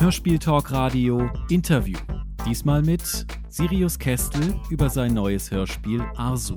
Hörspiel-Talk-Radio Interview. Diesmal mit Sirius Kästl über sein neues Hörspiel Arsu.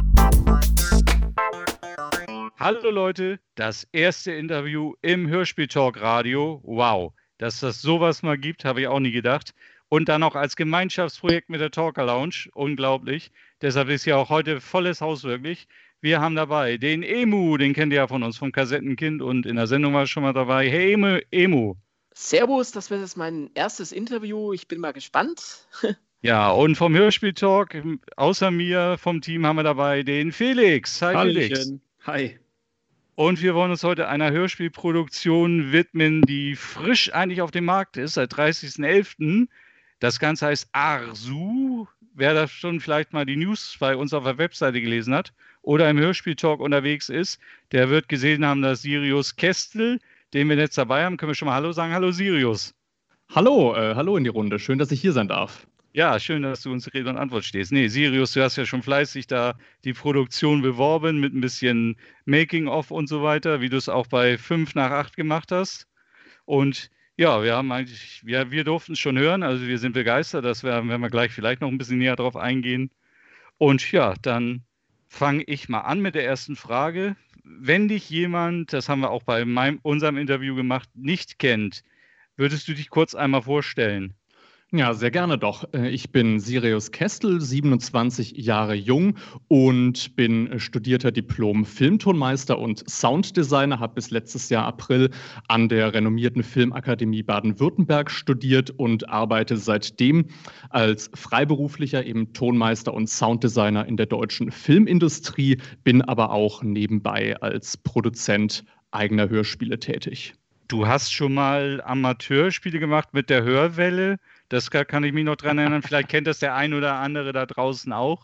Hallo Leute, das erste Interview im Hörspiel-Talk-Radio. Wow, dass das sowas mal gibt, habe ich auch nie gedacht. Und dann auch als Gemeinschaftsprojekt mit der Talker Lounge. Unglaublich. Deshalb ist ja auch heute volles Haus wirklich. Wir haben dabei den Emu, den kennt ihr ja von uns, vom Kassettenkind. Und in der Sendung war er schon mal dabei. Hey Emu. Servus, das wird jetzt mein erstes Interview. Ich bin mal gespannt. Ja, und vom Hörspiel-Talk, außer mir vom Team, haben wir dabei den Felix. Hi Felix. Hi. Und wir wollen uns heute einer Hörspielproduktion widmen, die frisch eigentlich auf dem Markt ist, seit 30.11. Das Ganze heißt Arsu. Wer da schon vielleicht mal die News bei uns auf der Webseite gelesen hat oder im Hörspiel-Talk unterwegs ist, der wird gesehen haben, dass Sirius Kästl, den wir jetzt dabei haben, können wir schon mal Hallo sagen. Hallo Sirius. Hallo in die Runde. Schön, dass ich hier sein darf. Ja, schön, dass du uns Rede und Antwort stehst. Nee, Sirius, du hast ja schon fleißig da die Produktion beworben mit ein bisschen Making-of und so weiter, wie du es auch bei 5 nach 8 gemacht hast. Und ja, wir durften es schon hören, also wir sind begeistert, das werden wir gleich vielleicht noch ein bisschen näher drauf eingehen. Und ja, dann fange ich mal an mit der ersten Frage. Wenn dich jemand, das haben wir auch bei unserem Interview gemacht, nicht kennt, würdest du dich kurz einmal vorstellen? Ja, sehr gerne doch. Ich bin Sirius Kästl, 27 Jahre jung und bin studierter Diplom-Filmtonmeister und Sounddesigner, habe bis letztes Jahr April an der renommierten Filmakademie Baden-Württemberg studiert und arbeite seitdem als freiberuflicher eben Tonmeister und Sounddesigner in der deutschen Filmindustrie, bin aber auch nebenbei als Produzent eigener Hörspiele tätig. Du hast schon mal Amateurspiele gemacht mit der Hörwelle. Das kann ich mich noch dran erinnern. Vielleicht kennt das der ein oder andere da draußen auch.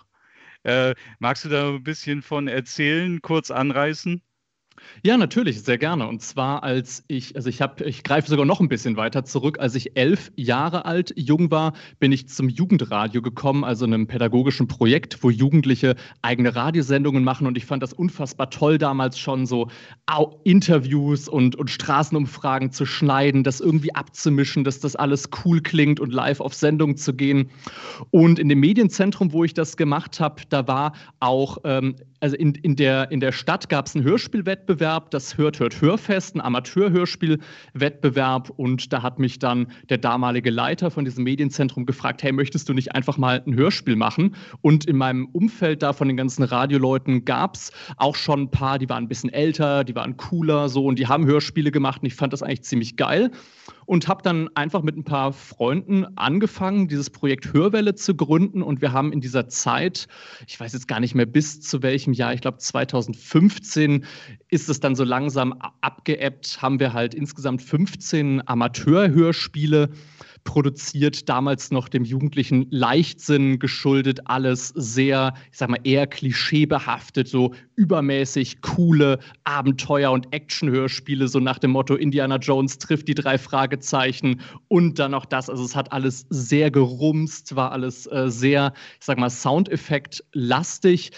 Magst du da ein bisschen von erzählen, kurz anreißen? Ja, natürlich, sehr gerne. Und zwar ich greife sogar noch ein bisschen weiter zurück. Als ich 11 Jahre alt, jung war, bin ich zum Jugendradio gekommen, also einem pädagogischen Projekt, wo Jugendliche eigene Radiosendungen machen. Und ich fand das unfassbar toll, damals schon so Interviews und Straßenumfragen zu schneiden, das irgendwie abzumischen, dass das alles cool klingt und live auf Sendung zu gehen. Und in dem Medienzentrum, wo ich das gemacht habe, da war auch also in der Stadt gab es einen Hörspielwettbewerb, das Hörfest, ein Amateurhörspielwettbewerb. Und da hat mich dann der damalige Leiter von diesem Medienzentrum gefragt, hey, möchtest du nicht einfach mal ein Hörspiel machen? Und in meinem Umfeld da von den ganzen Radioleuten gab es auch schon ein paar, die waren ein bisschen älter, die waren cooler so und die haben Hörspiele gemacht und ich fand das eigentlich ziemlich geil. Und habe dann einfach mit ein paar Freunden angefangen, dieses Projekt Hörwelle zu gründen. Und wir haben in dieser Zeit, ich weiß jetzt gar nicht mehr bis zu welchem Jahr, ich glaube 2015 ist es dann so langsam abgeebbt, haben wir halt insgesamt 15 Amateurhörspiele produziert, damals noch dem jugendlichen Leichtsinn geschuldet, alles sehr, ich sag mal, eher klischeebehaftet, so übermäßig coole Abenteuer- und Action-Hörspiele, so nach dem Motto Indiana Jones trifft die 3 Fragezeichen und dann noch das, also es hat alles sehr gerumst, war alles sehr, ich sag mal, Soundeffekt-lastig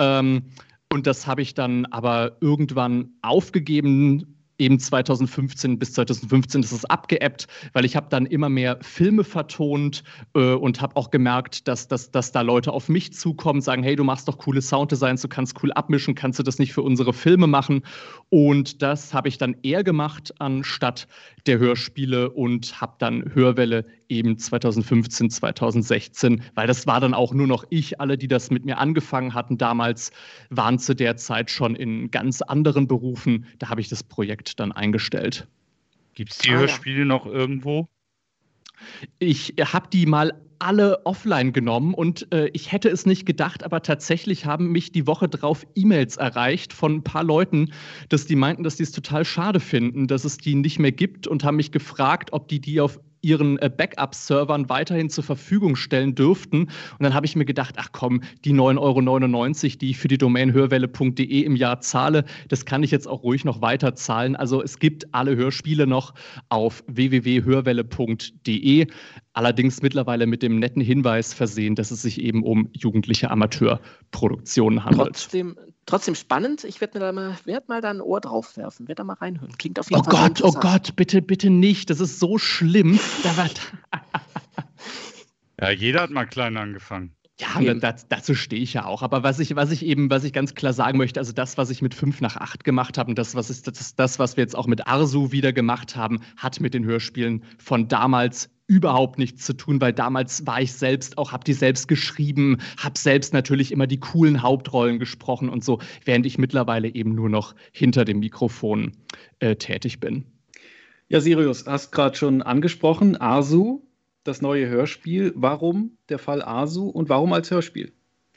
und das habe ich dann aber irgendwann aufgegeben. Eben 2015 bis 2015 ist es abgeebbt, weil ich habe dann immer mehr Filme vertont und habe auch gemerkt, dass da Leute auf mich zukommen, sagen, hey, du machst doch coole Sounddesigns, du kannst cool abmischen, kannst du das nicht für unsere Filme machen? Und das habe ich dann eher gemacht anstatt der Hörspiele und habe dann Hörwelle eben 2015, 2016, weil das war dann auch nur noch ich. Alle, die das mit mir angefangen hatten damals, waren zu der Zeit schon in ganz anderen Berufen. Da habe ich das Projekt dann eingestellt. Gibt es die Hörspiele noch irgendwo? Ich habe die mal alle offline genommen und ich hätte es nicht gedacht, aber tatsächlich haben mich die Woche drauf E-Mails erreicht von ein paar Leuten, dass die meinten, dass die es total schade finden, dass es die nicht mehr gibt und haben mich gefragt, ob die auf ihren Backup-Servern weiterhin zur Verfügung stellen dürften. Und dann habe ich mir gedacht, ach komm, die 9,99 €, die ich für die Domain hörwelle.de im Jahr zahle, das kann ich jetzt auch ruhig noch weiter zahlen. Also es gibt alle Hörspiele noch auf www.hörwelle.de, allerdings mittlerweile mit dem netten Hinweis versehen, dass es sich eben um jugendliche Amateurproduktionen handelt. trotzdem spannend. Ich werd mal da ein Ohr drauf werfen, werde da mal reinhören. Klingt auf jeden Oh Fall sehr Gott, oh interessant. Gott, bitte, bitte nicht. Das ist so schlimm. Ja, jeder hat mal klein angefangen. Ja, Eben. dazu stehe ich ja auch. Aber was ich ganz klar sagen möchte, also das, was ich mit 5 nach 8 gemacht habe und das, was wir jetzt auch mit Arsu wieder gemacht haben, hat mit den Hörspielen von damals überhaupt nichts zu tun, weil damals war ich selbst auch, habe die selbst geschrieben, habe selbst natürlich immer die coolen Hauptrollen gesprochen und so, während ich mittlerweile eben nur noch hinter dem Mikrofon tätig bin. Ja, Sirius, hast gerade schon angesprochen, Arsu, das neue Hörspiel. Warum der Fall Arsu und warum als Hörspiel?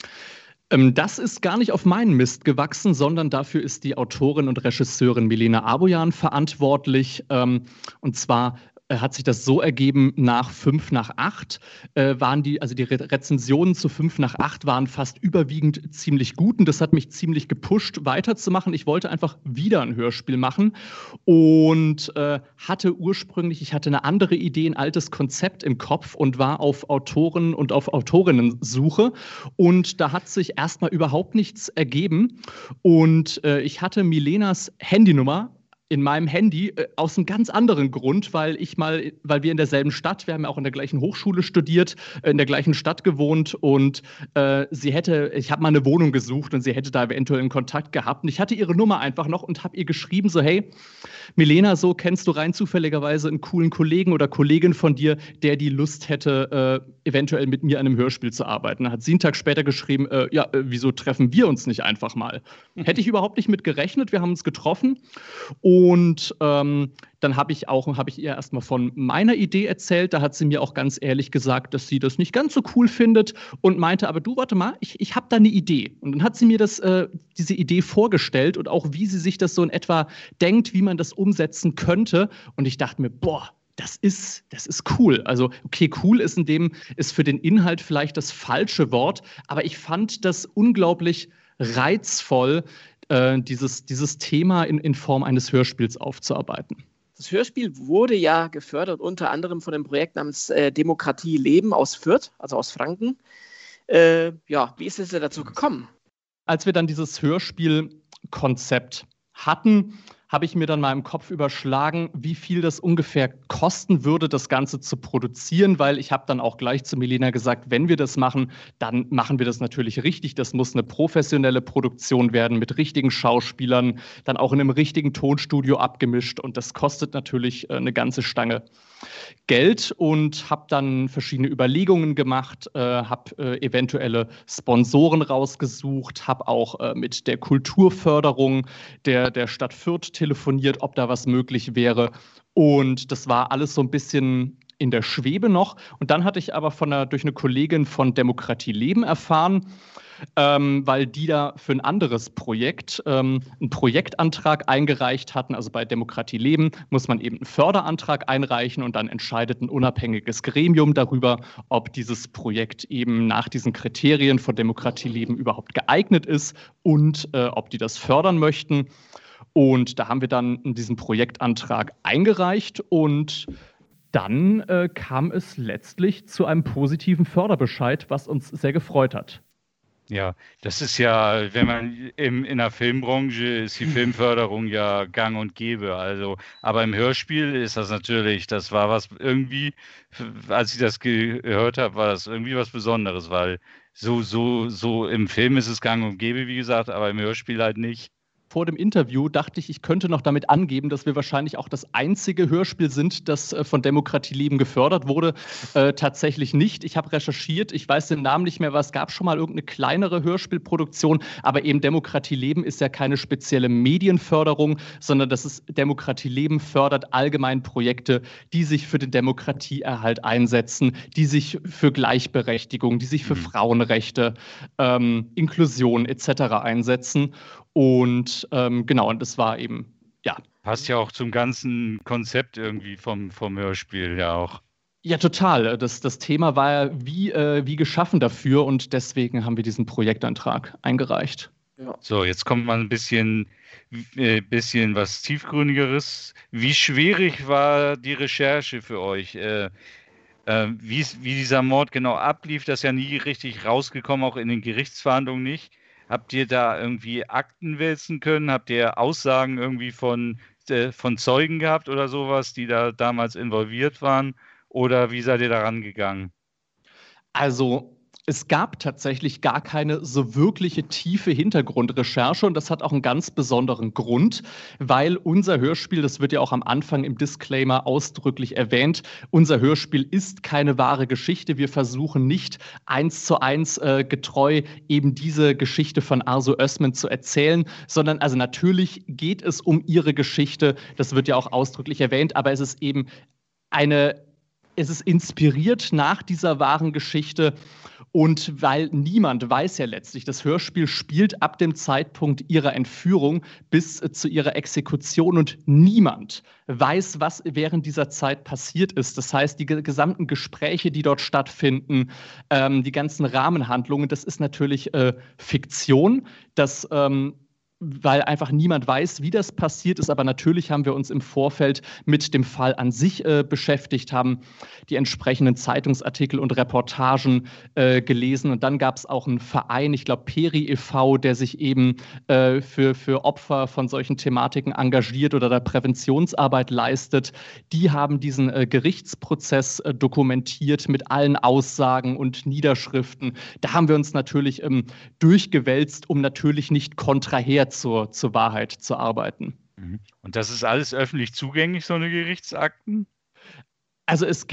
Das ist gar nicht auf meinen Mist gewachsen, sondern dafür ist die Autorin und Regisseurin Milena Aboyan verantwortlich. Und zwar hat sich das so ergeben, nach 5 nach 8 waren die Rezensionen zu 5 nach 8 waren fast überwiegend ziemlich gut und das hat mich ziemlich gepusht, weiterzumachen. Ich wollte einfach wieder ein Hörspiel machen und ich hatte eine andere Idee, ein altes Konzept im Kopf und war auf Autoren und auf Autorinnensuche und da hat sich erstmal überhaupt nichts ergeben und ich hatte Milenas Handynummer in meinem Handy aus einem ganz anderen Grund, weil wir in derselben Stadt, wir haben ja auch in der gleichen Hochschule studiert, in der gleichen Stadt gewohnt und ich habe mal eine Wohnung gesucht und sie hätte da eventuell einen Kontakt gehabt und ich hatte ihre Nummer einfach noch und habe ihr geschrieben so, hey, Milena, so kennst du rein zufälligerweise einen coolen Kollegen oder Kollegin von dir, der die Lust hätte, eventuell mit mir an einem Hörspiel zu arbeiten. Da hat sie einen Tag später geschrieben, wieso treffen wir uns nicht einfach mal? Hätte ich überhaupt nicht mit gerechnet, wir haben uns getroffen und dann habe ich ihr erstmal von meiner Idee erzählt. Da hat sie mir auch ganz ehrlich gesagt, dass sie das nicht ganz so cool findet und meinte, aber du, warte mal, ich habe da eine Idee. Und dann hat sie mir diese Idee vorgestellt und auch, wie sie sich das so in etwa denkt, wie man das umsetzen könnte. Und ich dachte mir, boah, das ist cool. Also, okay, cool ist für den Inhalt vielleicht das falsche Wort, aber ich fand das unglaublich reizvoll, dieses Thema in Form eines Hörspiels aufzuarbeiten. Das Hörspiel wurde ja gefördert unter anderem von dem Projekt namens Demokratie Leben aus Fürth, also aus Franken. Wie ist es denn dazu gekommen? Als wir dann dieses Hörspielkonzept hatten, habe ich mir dann mal im Kopf überschlagen, wie viel das ungefähr kosten würde, das Ganze zu produzieren, weil ich habe dann auch gleich zu Milena gesagt, wenn wir das machen, dann machen wir das natürlich richtig. Das muss eine professionelle Produktion werden mit richtigen Schauspielern, dann auch in einem richtigen Tonstudio abgemischt und das kostet natürlich eine ganze Stange Geld und habe dann verschiedene Überlegungen gemacht, habe eventuelle Sponsoren rausgesucht, habe auch mit der Kulturförderung der Stadt Fürth telefoniert, ob da was möglich wäre. Und das war alles so ein bisschen in der Schwebe noch. Und dann hatte ich aber durch eine Kollegin von Demokratie Leben erfahren, weil die da für ein anderes Projekt einen Projektantrag eingereicht hatten. Also bei Demokratie Leben muss man eben einen Förderantrag einreichen und dann entscheidet ein unabhängiges Gremium darüber, ob dieses Projekt eben nach diesen Kriterien von Demokratie Leben überhaupt geeignet ist und ob die das fördern möchten. Und da haben wir dann diesen Projektantrag eingereicht und dann kam es letztlich zu einem positiven Förderbescheid, was uns sehr gefreut hat. Ja, das ist ja, wenn man in der Filmbranche ist die Filmförderung ja gang und gäbe. Also, aber im Hörspiel ist das natürlich, das war was irgendwie, als ich das gehört habe, war das irgendwie was Besonderes, weil so im Film ist es gang und gäbe, wie gesagt, aber im Hörspiel halt nicht. Vor dem Interview dachte ich könnte noch damit angeben, dass wir wahrscheinlich auch das einzige Hörspiel sind, das von Demokratie Leben gefördert wurde. Tatsächlich nicht. Ich habe recherchiert, ich weiß den Namen nicht mehr, aber es gab schon mal irgendeine kleinere Hörspielproduktion, aber eben Demokratie Leben ist ja keine spezielle Medienförderung, sondern das ist Demokratie Leben fördert allgemein Projekte, die sich für den Demokratieerhalt einsetzen, die sich für Gleichberechtigung, die sich für Frauenrechte, Inklusion etc. einsetzen. Und und das war eben, ja. Passt ja auch zum ganzen Konzept irgendwie vom Hörspiel ja auch. Ja, total. Das Thema war ja wie geschaffen dafür und deswegen haben wir diesen Projektantrag eingereicht. Ja. So, jetzt kommt mal ein bisschen was Tiefgründigeres. Wie schwierig war die Recherche für euch? Wie dieser Mord genau ablief, das ist ja nie richtig rausgekommen, auch in den Gerichtsverhandlungen nicht. Habt ihr da irgendwie Akten wälzen können? Habt ihr Aussagen irgendwie von Zeugen gehabt oder sowas, die da damals involviert waren? Oder wie seid ihr da rangegangen? Also es gab tatsächlich gar keine so wirkliche tiefe Hintergrundrecherche und das hat auch einen ganz besonderen Grund, weil unser Hörspiel, das wird ja auch am Anfang im Disclaimer ausdrücklich erwähnt, unser Hörspiel ist keine wahre Geschichte. Wir versuchen nicht 1:1 getreu eben diese Geschichte von Arzu Özmen zu erzählen, sondern also natürlich geht es um ihre Geschichte, das wird ja auch ausdrücklich erwähnt, aber es ist eben es ist inspiriert nach dieser wahren Geschichte und weil niemand weiß ja letztlich, das Hörspiel spielt ab dem Zeitpunkt ihrer Entführung bis zu ihrer Exekution und niemand weiß, was während dieser Zeit passiert ist. Das heißt, die gesamten Gespräche, die dort stattfinden, die ganzen Rahmenhandlungen, das ist natürlich Fiktion, weil einfach niemand weiß, wie das passiert ist. Aber natürlich haben wir uns im Vorfeld mit dem Fall an sich beschäftigt, haben die entsprechenden Zeitungsartikel und Reportagen gelesen. Und dann gab es auch einen Verein, ich glaube Peri e.V., der sich eben für Opfer von solchen Thematiken engagiert oder da Präventionsarbeit leistet. Die haben diesen Gerichtsprozess dokumentiert mit allen Aussagen und Niederschriften. Da haben wir uns natürlich durchgewälzt, um natürlich nicht kontraher zur Wahrheit zu arbeiten. Und das ist alles öffentlich zugänglich, so eine Gerichtsakten? Also es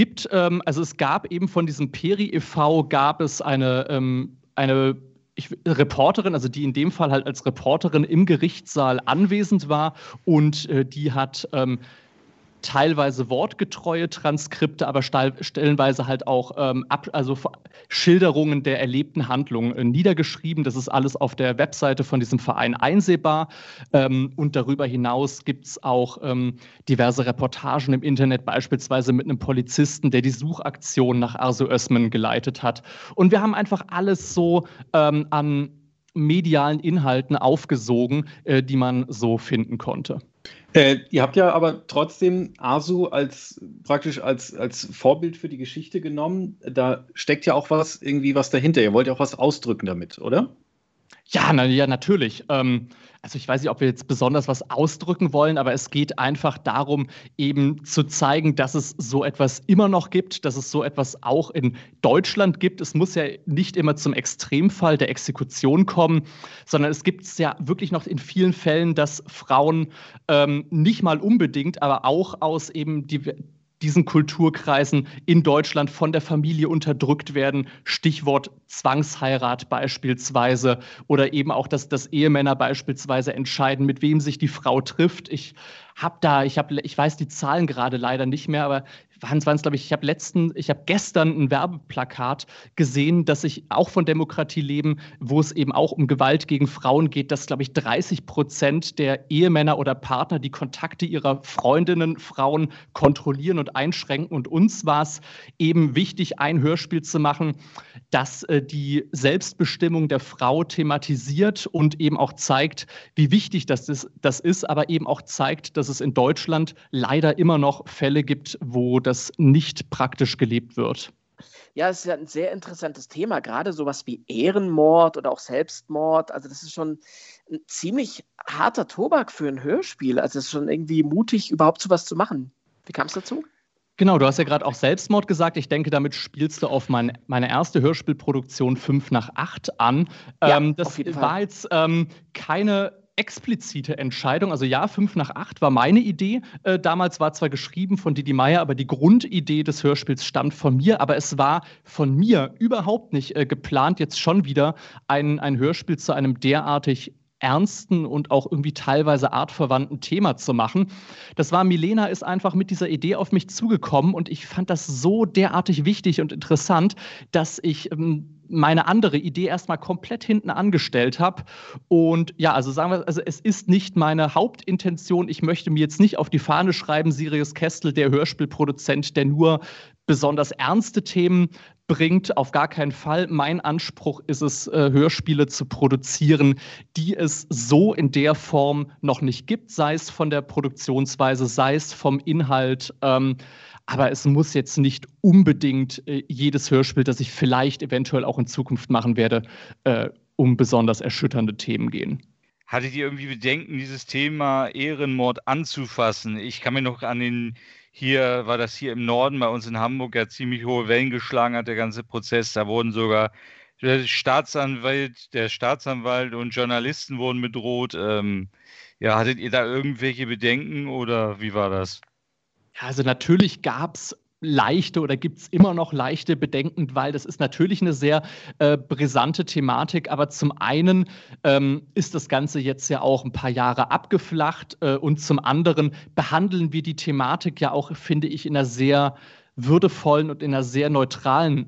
gab eben von diesem Peri e.V. gab es eine Reporterin, also die in dem Fall halt als Reporterin im Gerichtssaal anwesend war und die hat teilweise wortgetreue Transkripte, aber stellenweise halt auch Schilderungen der erlebten Handlungen niedergeschrieben. Das ist alles auf der Webseite von diesem Verein einsehbar. Und darüber hinaus gibt es auch diverse Reportagen im Internet, beispielsweise mit einem Polizisten, der die Suchaktion nach Arzu Özmen geleitet hat. Und wir haben einfach alles so an medialen Inhalten aufgesogen, die man so finden konnte. Ihr habt ja aber trotzdem Arzu praktisch als Vorbild für die Geschichte genommen. Da steckt ja auch was dahinter. Ihr wollt ja auch was ausdrücken damit, oder? Ja, natürlich. Also ich weiß nicht, ob wir jetzt besonders was ausdrücken wollen, aber es geht einfach darum, eben zu zeigen, dass es so etwas immer noch gibt, dass es so etwas auch in Deutschland gibt. Es muss ja nicht immer zum Extremfall der Exekution kommen, sondern es gibt es ja wirklich noch in vielen Fällen, dass Frauen nicht mal unbedingt, aber auch aus eben diesen Kulturkreisen in Deutschland von der Familie unterdrückt werden. Stichwort Zwangsheirat beispielsweise oder eben auch, dass Ehemänner beispielsweise entscheiden, mit wem sich die Frau trifft. Ich weiß die Zahlen gerade leider nicht mehr, aber ich habe gestern ein Werbeplakat gesehen, das ich auch von Demokratie leben, wo es eben auch um Gewalt gegen Frauen geht, dass, glaube ich, 30% der Ehemänner oder Partner die Kontakte ihrer Freundinnen, Frauen kontrollieren und einschränken. Und uns war es eben wichtig, ein Hörspiel zu machen, das die Selbstbestimmung der Frau thematisiert und eben auch zeigt, wie wichtig das ist, aber eben auch zeigt, dass es in Deutschland leider immer noch Fälle gibt, wo das nicht praktisch gelebt wird. Ja, es ist ja ein sehr interessantes Thema, gerade sowas wie Ehrenmord oder auch Selbstmord. Also das ist schon ein ziemlich harter Tobak für ein Hörspiel. Also es ist schon irgendwie mutig, überhaupt sowas zu machen. Wie kam es dazu? Genau, du hast ja gerade auch Selbstmord gesagt. Ich denke, damit spielst du auf meine erste Hörspielproduktion 5 nach 8 an. Ja, das auf jeden Fall. war jetzt keine explizite Entscheidung. Also ja, 5 nach 8 war meine Idee. Damals war zwar geschrieben von Didi Meier, aber die Grundidee des Hörspiels stammt von mir. Aber es war von mir überhaupt nicht geplant, jetzt schon wieder ein Hörspiel zu einem derartig ernsten und auch irgendwie teilweise artverwandten Thema zu machen. Milena ist einfach mit dieser Idee auf mich zugekommen und ich fand das so derartig wichtig und interessant, dass ich meine andere Idee erstmal komplett hinten angestellt habe. Und ja, also sagen wir, es ist nicht meine Hauptintention. Ich möchte mir jetzt nicht auf die Fahne schreiben, Sirius Kästl, der Hörspielproduzent, der nur besonders ernste Themen bringt. Auf gar keinen Fall. Mein Anspruch ist es, Hörspiele zu produzieren, die es so in der Form noch nicht gibt, sei es von der Produktionsweise, sei es vom Inhalt. Aber es muss jetzt nicht unbedingt jedes Hörspiel, das ich vielleicht eventuell auch in Zukunft machen werde, um besonders erschütternde Themen gehen. Hattet ihr irgendwie Bedenken, dieses Thema Ehrenmord anzufassen? Ich kann mir noch war das hier im Norden bei uns in Hamburg, ja ziemlich hohe Wellen geschlagen hat, der ganze Prozess. Da wurden sogar der Staatsanwalt und Journalisten wurden bedroht. Hattet ihr da irgendwelche Bedenken oder wie war das? Ja, also natürlich gab es leichte oder gibt es immer noch leichte Bedenken, weil das ist natürlich eine sehr brisante Thematik, aber zum einen ist das Ganze jetzt ja auch ein paar Jahre abgeflacht und zum anderen behandeln wir die Thematik ja auch, finde ich, in einer sehr würdevollen und in einer sehr neutralen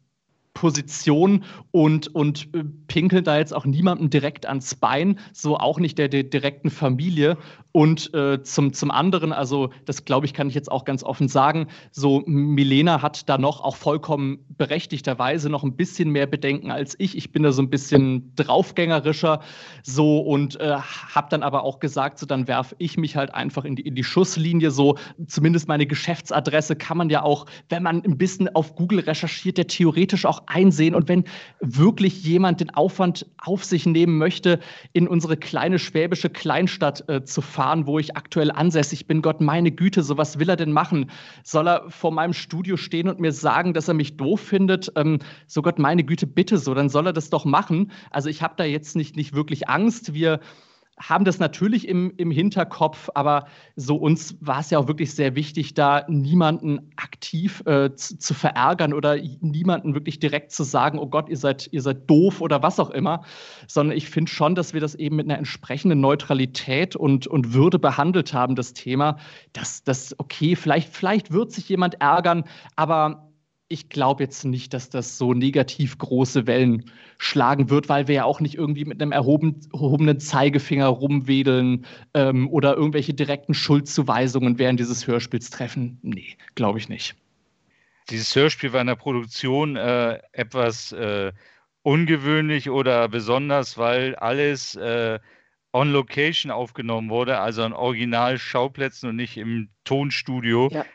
Position und pinkeln da jetzt auch niemandem direkt ans Bein, so auch nicht der direkten Familie. Und zum anderen, also das glaube ich, kann ich jetzt auch ganz offen sagen, so Milena hat da noch auch vollkommen berechtigterweise noch ein bisschen mehr Bedenken als ich. Ich bin da so ein bisschen draufgängerischer so und habe dann aber auch gesagt, so dann werfe ich mich halt einfach in die Schusslinie, so zumindest meine Geschäftsadresse kann man ja auch, wenn man ein bisschen auf Google recherchiert, ja theoretisch auch einsehen. Und wenn wirklich jemand den Aufwand auf sich nehmen möchte, in unsere kleine schwäbische Kleinstadt zu fahren, wo ich aktuell ansässig bin, Gott, meine Güte, so was will er denn machen? Soll er vor meinem Studio stehen und mir sagen, dass er mich doof findet? So Gott, meine Güte, bitte so, dann soll er das doch machen. Also ich habe da jetzt nicht wirklich Angst. Wir haben das natürlich im Hinterkopf, aber so uns war es ja auch wirklich sehr wichtig, da niemanden aktiv zu verärgern oder niemanden wirklich direkt zu sagen, oh Gott, ihr seid doof oder was auch immer, sondern ich finde schon, dass wir das eben mit einer entsprechenden Neutralität und Würde behandelt haben, das Thema. Das okay, vielleicht wird sich jemand ärgern, aber ich glaube jetzt nicht, dass das so negativ große Wellen schlagen wird, weil wir ja auch nicht irgendwie mit einem erhobenen Zeigefinger rumwedeln oder irgendwelche direkten Schuldzuweisungen während dieses Hörspiels treffen. Nee, glaube ich nicht. Dieses Hörspiel war in der Produktion etwas ungewöhnlich oder besonders, weil alles on Location aufgenommen wurde, also an Original-Schauplätzen und nicht im Tonstudio. Ja.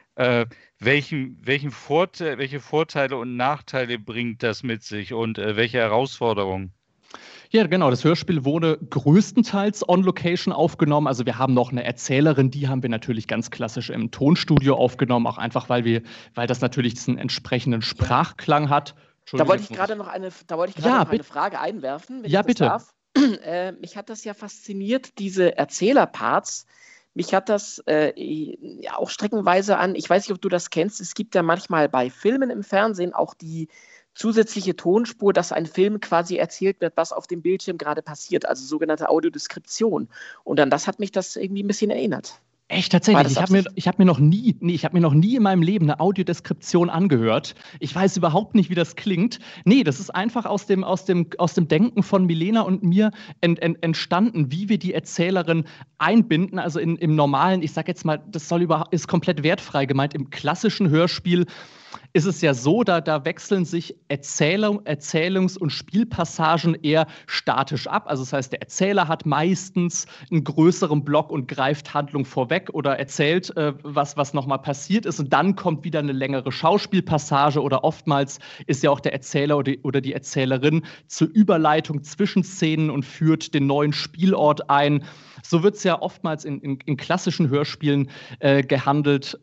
Welche Vorteile und Nachteile bringt das mit sich und welche Herausforderungen? Ja, genau. Das Hörspiel wurde größtenteils on Location aufgenommen. Also wir haben noch eine Erzählerin, die haben wir natürlich ganz klassisch im Tonstudio aufgenommen, auch einfach, weil das natürlich diesen entsprechenden Sprachklang hat. Da wollte ich gerade noch eine Frage einwerfen, wenn ich das bitte. darf. Mich hat das ja fasziniert, diese Erzählerparts. Mich hat das auch streckenweise an, ich weiß nicht, ob du das kennst, es gibt ja manchmal bei Filmen im Fernsehen auch die zusätzliche Tonspur, dass ein Film quasi erzählt wird, was auf dem Bildschirm gerade passiert, also sogenannte Audiodeskription. Und an das hat mich das irgendwie ein bisschen erinnert. Echt, tatsächlich. Ich hab mir noch nie in meinem Leben eine Audiodeskription angehört. Ich weiß überhaupt nicht, wie das klingt. Nee, das ist einfach aus dem Denken von Milena und mir entstanden, wie wir die Erzählerin einbinden. Also im normalen, ich sag jetzt mal, ist komplett wertfrei gemeint. Im klassischen Hörspiel ist es ja so, da wechseln sich Erzählungs- und Spielpassagen eher statisch ab. Also das heißt, der Erzähler hat meistens einen größeren Block und greift Handlung vorweg oder erzählt, was nochmal passiert ist. Und dann kommt wieder eine längere Schauspielpassage oder oftmals ist ja auch der Erzähler oder die Erzählerin zur Überleitung zwischen Szenen und führt den neuen Spielort ein. So wird es ja oftmals in klassischen Hörspielen gehandelt.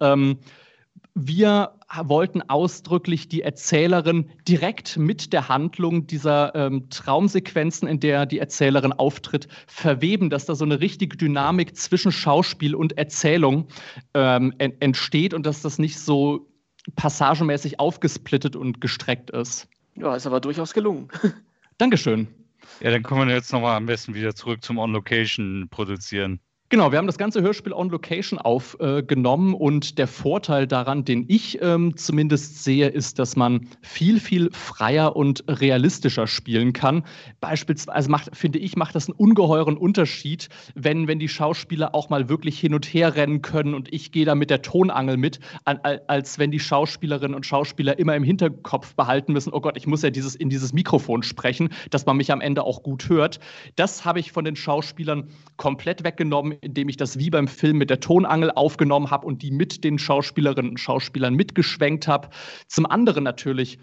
Wir wollten ausdrücklich die Erzählerin direkt mit der Handlung dieser Traumsequenzen, in der die Erzählerin auftritt, verweben, dass da so eine richtige Dynamik zwischen Schauspiel und Erzählung entsteht und dass das nicht so passagenmäßig aufgesplittet und gestreckt ist. Ja, ist aber durchaus gelungen. Dankeschön. Ja, dann kommen wir jetzt nochmal am besten wieder zurück zum On-Location produzieren. Genau, wir haben das ganze Hörspiel on Location aufgenommen und der Vorteil daran, den ich zumindest sehe, ist, dass man viel, viel freier und realistischer spielen kann. Beispielsweise macht das einen ungeheuren Unterschied, wenn die Schauspieler auch mal wirklich hin und her rennen können und ich gehe da mit der Tonangel mit, als wenn die Schauspielerinnen und Schauspieler immer im Hinterkopf behalten müssen, oh Gott, ich muss ja in dieses Mikrofon sprechen, dass man mich am Ende auch gut hört. Das habe ich von den Schauspielern komplett weggenommen, indem ich das wie beim Film mit der Tonangel aufgenommen habe und die mit den Schauspielerinnen und Schauspielern mitgeschwenkt habe. Zum anderen natürlich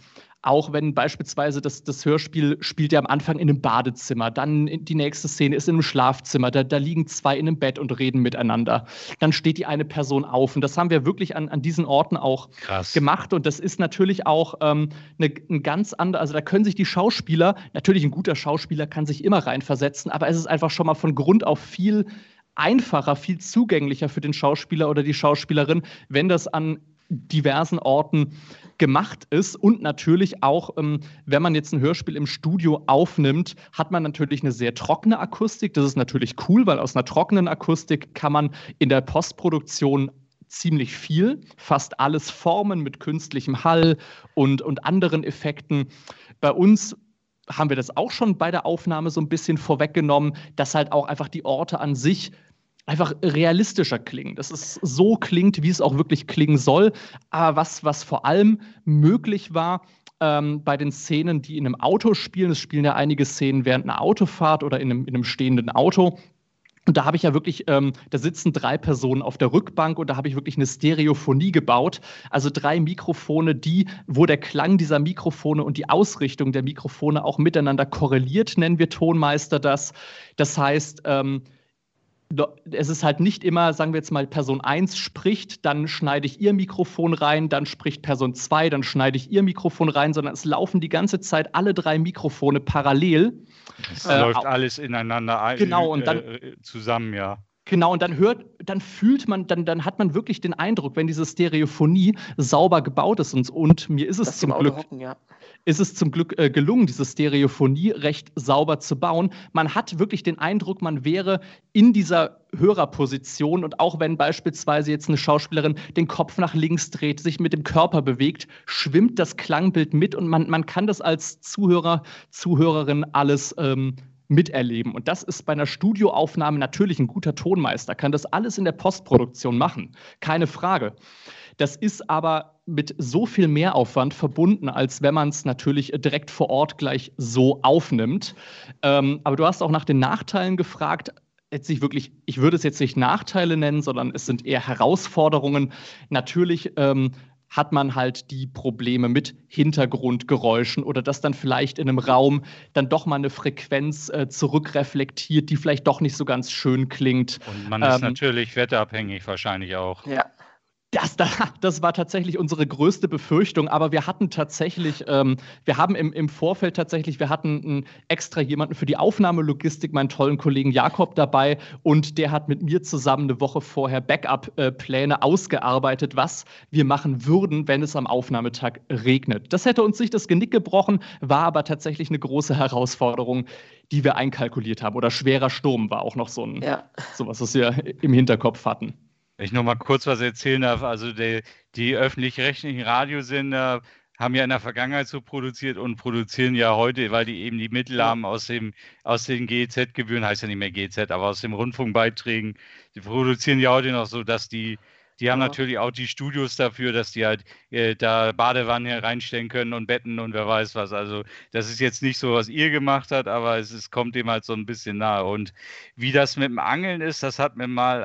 Auch wenn beispielsweise das Hörspiel spielt ja am Anfang in einem Badezimmer, dann die nächste Szene ist in einem Schlafzimmer, da liegen zwei in einem Bett und reden miteinander. Dann steht die eine Person auf. Und das haben wir wirklich an diesen Orten auch gemacht. Und das ist natürlich auch ein ganz anderer, also da können sich die Schauspieler, natürlich ein guter Schauspieler kann sich immer reinversetzen, aber es ist einfach schon mal von Grund auf viel einfacher, viel zugänglicher für den Schauspieler oder die Schauspielerin, wenn das an diversen Orten gemacht ist. Und natürlich auch, wenn man jetzt ein Hörspiel im Studio aufnimmt, hat man natürlich eine sehr trockene Akustik. Das ist natürlich cool, weil aus einer trockenen Akustik kann man in der Postproduktion ziemlich viel, fast alles formen mit künstlichem Hall und anderen Effekten. Bei uns haben wir das auch schon bei der Aufnahme so ein bisschen vorweggenommen, dass halt auch einfach die Orte an sich einfach realistischer klingen. Dass es so klingt, wie es auch wirklich klingen soll. Aber was vor allem möglich war, bei den Szenen, die in einem Auto spielen, es spielen ja einige Szenen während einer Autofahrt oder in einem stehenden Auto. Und da habe ich ja wirklich, da sitzen 3 Personen auf der Rückbank und da habe ich wirklich eine Stereophonie gebaut. Also 3 Mikrofone, wo der Klang dieser Mikrofone und die Ausrichtung der Mikrofone auch miteinander korreliert, nennen wir Tonmeister das. Das heißt, es ist halt nicht immer, sagen wir jetzt mal, Person 1 spricht, dann schneide ich ihr Mikrofon rein, dann spricht Person 2, dann schneide ich ihr Mikrofon rein, sondern es laufen die ganze Zeit alle 3 Mikrofone parallel. Es läuft alles ineinander genau, und dann, zusammen, ja. Genau, und dann fühlt man, dann hat man wirklich den Eindruck, wenn diese Stereophonie sauber gebaut ist und mir ist es zum Glück. Ist es zum Glück gelungen, diese Stereophonie recht sauber zu bauen. Man hat wirklich den Eindruck, man wäre in dieser Hörerposition und auch wenn beispielsweise jetzt eine Schauspielerin den Kopf nach links dreht, sich mit dem Körper bewegt, schwimmt das Klangbild mit und man kann das als Zuhörer, Zuhörerin alles miterleben. Und das ist bei einer Studioaufnahme natürlich ein guter Tonmeister, kann das alles in der Postproduktion machen, keine Frage. Das ist aber mit so viel Mehraufwand verbunden, als wenn man es natürlich direkt vor Ort gleich so aufnimmt. Aber du hast auch nach den Nachteilen gefragt. Ich würde es jetzt nicht Nachteile nennen, sondern es sind eher Herausforderungen. Natürlich hat man halt die Probleme mit Hintergrundgeräuschen oder dass dann vielleicht in einem Raum dann doch mal eine Frequenz zurückreflektiert, die vielleicht doch nicht so ganz schön klingt. Und man ist natürlich wetterabhängig wahrscheinlich auch. Ja. Das war tatsächlich unsere größte Befürchtung, aber wir hatten tatsächlich, wir haben im Vorfeld tatsächlich, wir hatten extra jemanden für die Aufnahmelogistik, meinen tollen Kollegen Jakob dabei und der hat mit mir zusammen eine Woche vorher Backup-Pläne ausgearbeitet, was wir machen würden, wenn es am Aufnahmetag regnet. Das hätte uns nicht das Genick gebrochen, war aber tatsächlich eine große Herausforderung, die wir einkalkuliert haben. Oder schwerer Sturm war auch noch sowas, was wir im Hinterkopf hatten. Wenn ich noch mal kurz was erzählen darf, also die öffentlich-rechtlichen Radiosender haben ja in der Vergangenheit so produziert und produzieren ja heute, weil die eben die Mittel haben aus den GEZ-Gebühren, heißt ja nicht mehr GEZ, aber aus den Rundfunkbeiträgen, die produzieren ja heute noch so, dass die haben natürlich auch die Studios dafür, dass die halt da Badewannen reinstellen können und Betten und wer weiß was. Also das ist jetzt nicht so, was ihr gemacht habt, aber es kommt dem halt so ein bisschen nahe. Und wie das mit dem Angeln ist, das hat mir mal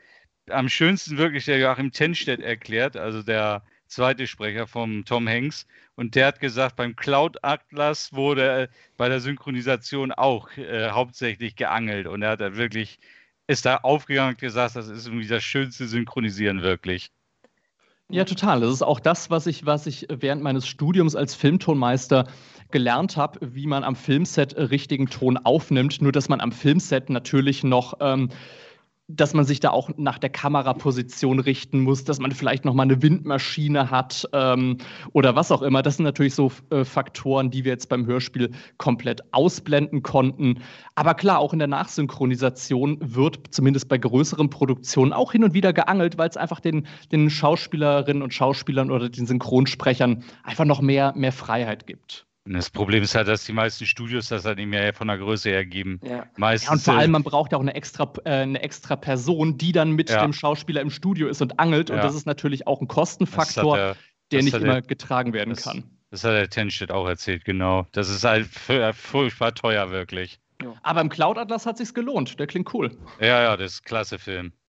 am schönsten wirklich der Joachim Tennstedt erklärt, also der zweite Sprecher vom Tom Hanks. Und der hat gesagt, beim Cloud Atlas wurde bei der Synchronisation auch hauptsächlich geangelt. Und er hat ist da aufgegangen und gesagt, das ist irgendwie das schönste Synchronisieren wirklich. Ja, total. Das ist auch das, was ich während meines Studiums als Filmtonmeister gelernt habe, wie man am Filmset richtigen Ton aufnimmt. Nur, dass man am Filmset natürlich noch dass man sich da auch nach der Kameraposition richten muss, dass man vielleicht noch mal eine Windmaschine hat oder was auch immer. Das sind natürlich so Faktoren, die wir jetzt beim Hörspiel komplett ausblenden konnten. Aber klar, auch in der Nachsynchronisation wird zumindest bei größeren Produktionen auch hin und wieder geangelt, weil es einfach den Schauspielerinnen und Schauspielern oder den Synchronsprechern einfach noch mehr Freiheit gibt. Das Problem ist halt, dass die meisten Studios das halt nicht mehr von der Größe her geben. Ja. Meistens, und vor allem, man braucht ja auch eine extra Person, die dann mit dem Schauspieler im Studio ist und angelt. Und das ist natürlich auch ein Kostenfaktor, der nicht immer getragen werden kann. Das hat der Tennstedt auch erzählt, genau. Das ist halt furchtbar teuer, wirklich. Ja. Aber im Cloud Atlas hat es sich gelohnt. Der klingt cool. Ja, das ist ein klasse Film.